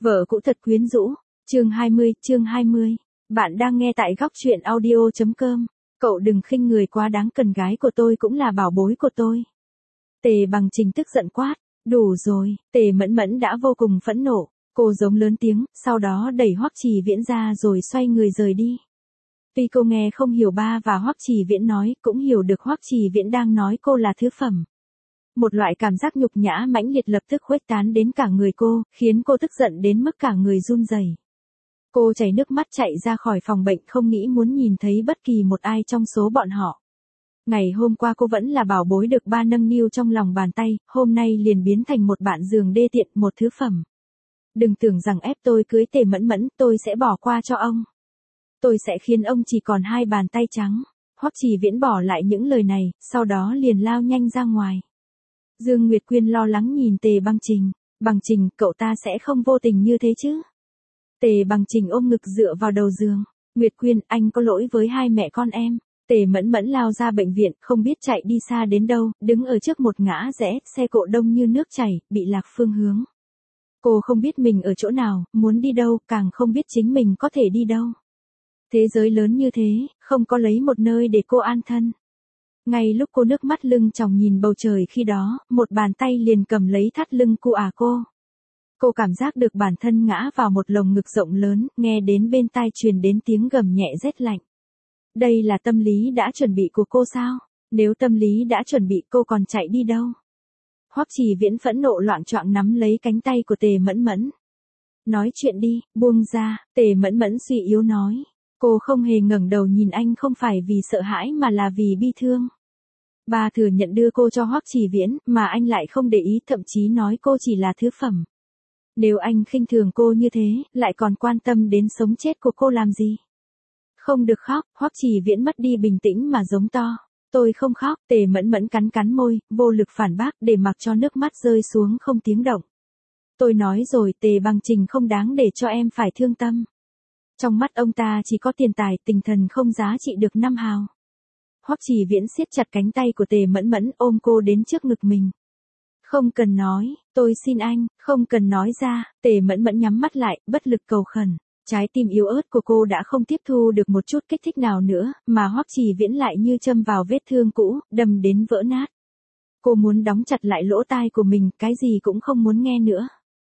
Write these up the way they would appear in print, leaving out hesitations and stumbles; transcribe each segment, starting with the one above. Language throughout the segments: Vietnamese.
Vợ cũ thật quyến rũ. Chương 20. Bạn đang nghe tại góc truyện audio.com. Cậu đừng khinh người quá đáng, cần gái của tôi cũng là bảo bối của tôi. Tề Bằng Trình tức giận quát. Đủ rồi. Tề Mẫn Mẫn đã vô cùng phẫn nộ. Cô giống lớn tiếng, sau đó đẩy Hoắc Trì Viễn ra rồi xoay người rời đi. Tuy cô nghe không hiểu ba và Hoắc Trì Viễn nói, cũng hiểu được Hoắc Trì Viễn đang nói cô là thứ phẩm. Một loại cảm giác nhục nhã mãnh liệt lập tức khuếch tán đến cả người cô, khiến cô tức giận đến mức cả người run rẩy. Cô chảy nước mắt chạy ra khỏi phòng bệnh, không nghĩ muốn nhìn thấy bất kỳ một ai trong số bọn họ. Ngày hôm qua cô vẫn là bảo bối được ba nâng niu trong lòng bàn tay, hôm nay liền biến thành một bạn giường đê tiện, một thứ phẩm. Đừng tưởng rằng ép tôi cưới Tề Mẫn Mẫn, tôi sẽ bỏ qua cho ông. Tôi sẽ khiến ông chỉ còn hai bàn tay trắng. Hoắc Trì Viễn bỏ lại những lời này, sau đó liền lao nhanh ra ngoài. Dương Nguyệt Quyên lo lắng nhìn Tề Bằng Trình. Bằng Trình, cậu ta sẽ không vô tình như thế chứ? Tề Bằng Trình ôm ngực dựa vào đầu giường. Nguyệt Quyên, anh có lỗi với hai mẹ con em. Tề Mẫn Mẫn lao ra bệnh viện, không biết chạy đi xa đến đâu, đứng ở trước một ngã rẽ, xe cộ đông như nước chảy, bị lạc phương hướng. Cô không biết mình ở chỗ nào, muốn đi đâu, càng không biết chính mình có thể đi đâu. Thế giới lớn như thế, không có lấy một nơi để cô an thân. Ngay lúc cô nước mắt lưng tròng nhìn bầu trời khi đó, một bàn tay liền cầm lấy thắt lưng cô. Cô cảm giác được bản thân ngã vào một lồng ngực rộng lớn, nghe đến bên tai truyền đến tiếng gầm nhẹ rét lạnh. Đây là tâm lý đã chuẩn bị của cô sao? Nếu tâm lý đã chuẩn bị, cô còn chạy đi đâu? Hoắc Trì Viễn phẫn nộ loạng choạng nắm lấy cánh tay của Tề Mẫn Mẫn. Nói chuyện đi, buông ra. Tề Mẫn Mẫn suy yếu nói. Cô không hề ngẩng đầu nhìn anh, không phải vì sợ hãi mà là vì bi thương. Ba thừa nhận đưa cô cho Hoắc Trì Viễn, mà anh lại không để ý, thậm chí nói cô chỉ là thứ phẩm. Nếu anh khinh thường cô như thế, lại còn quan tâm đến sống chết của cô làm gì? Không được khóc. Hoắc Trì Viễn mất đi bình tĩnh mà giống to. Tôi không khóc. Tề Mẫn Mẫn cắn môi, vô lực phản bác, để mặc cho nước mắt rơi xuống không tiếng động. Tôi nói rồi, Tề Bằng Trình không đáng để cho em phải thương tâm. Trong mắt ông ta chỉ có tiền tài, tinh thần không giá trị được 5 hào. Hoắc Trì Viễn siết chặt cánh tay của Tề Mẫn Mẫn, ôm cô đến trước ngực mình. Không cần nói, tôi xin anh, không cần nói ra. Tề Mẫn Mẫn nhắm mắt lại, bất lực cầu khẩn. Trái tim yếu ớt của cô đã không tiếp thu được một chút kích thích nào nữa, mà Hoắc Trì Viễn lại như châm vào vết thương cũ, đâm đến vỡ nát. Cô muốn đóng chặt lại lỗ tai của mình, cái gì cũng không muốn nghe nữa.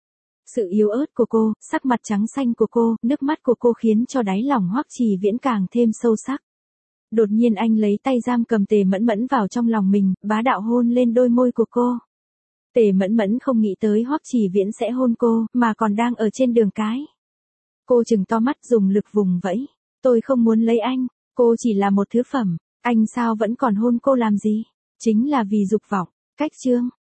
Sự yếu ớt của cô, sắc mặt trắng xanh của cô, nước mắt của cô khiến cho đáy lòng Hoắc Trì Viễn càng thêm sâu sắc. Đột nhiên anh lấy tay giam cầm Tề Mẫn Mẫn vào trong lòng mình, bá đạo hôn lên đôi môi của cô. Tề Mẫn Mẫn không nghĩ tới Hoắc Trì Viễn sẽ hôn cô, mà còn đang ở trên đường cái. Cô trừng to mắt dùng lực vùng vẫy. Tôi không muốn lấy anh, cô chỉ là một thứ phẩm, anh sao vẫn còn hôn cô làm gì? Chính là vì dục vọng. Cách chương.